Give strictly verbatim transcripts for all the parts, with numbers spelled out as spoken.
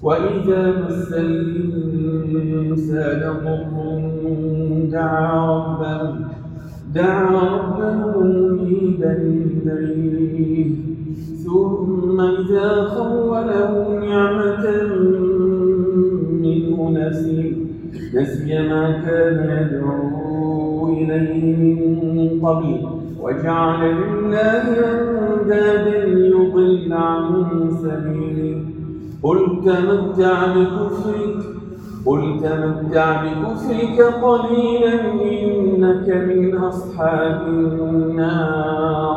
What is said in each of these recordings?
وإذا مس الإنسان ضر دعا ربه دعا ربه منيبا إليه ثم إذا خوله نعمة منه نسي نسي ما كان يدعو إليه من قبل وجعل لله أندادا ليضل عن سبيله قل تمتع بكفرك قل تمتع بكفرك قليلا إنك من أصحاب النار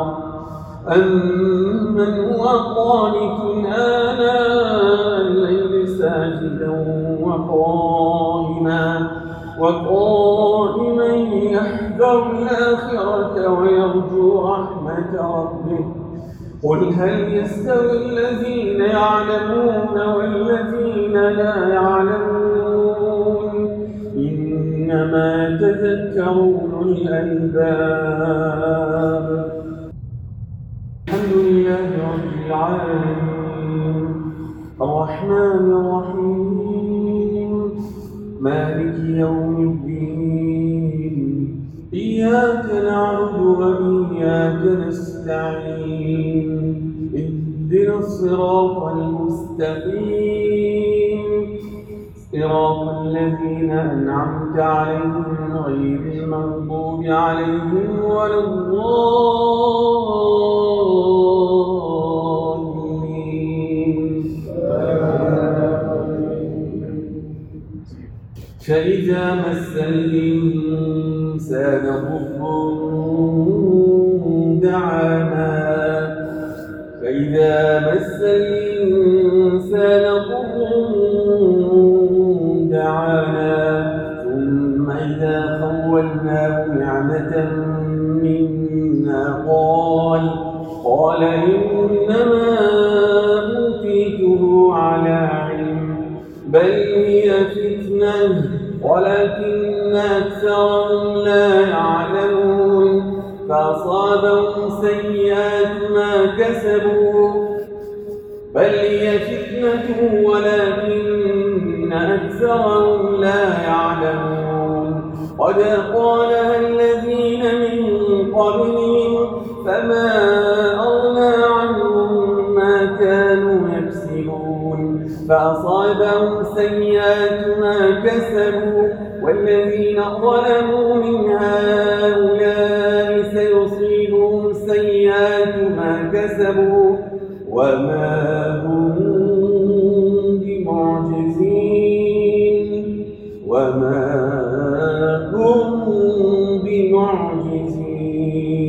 أمن هو قانت آناء الليل ساجدا وقائما وقائما يحذر الآخرة ويرجو رحمة ربه قل هل يستوي الذين يعلمون والذين لا يعلمون إنما يتذكر أولو الألباب. الحمد لله رب العالمين الرحمن الرحيم مالك يوم الدين إياك نعبد وإياك نستعين اهدنا الصراط المستقيم صراط الذين أنعمت عليهم غير المغضوب عليهم ولا الضالين. فإذا مس الإنسان ضر دعانا فإذا مس الإنسان ضر دعانا ثم إذا خولناه نعمة منا قال قال إنما أوتيته على علم بل هي فتنة ولكن أكثرهم لا يعلمون فأصابهم سيئات ما كسبوا بل هي فتنة ولكن أكثرهم لا يعلمون قد قالها الذين من قبلهم فما أغنى عنهم ما كانوا يكسبون فأصابهم سيئات ما كسبوا والذين ظلموا من هؤلاء سيصيبهم سيئات ما كسبوا وما هم بمعجزين وما هم بمعجزين.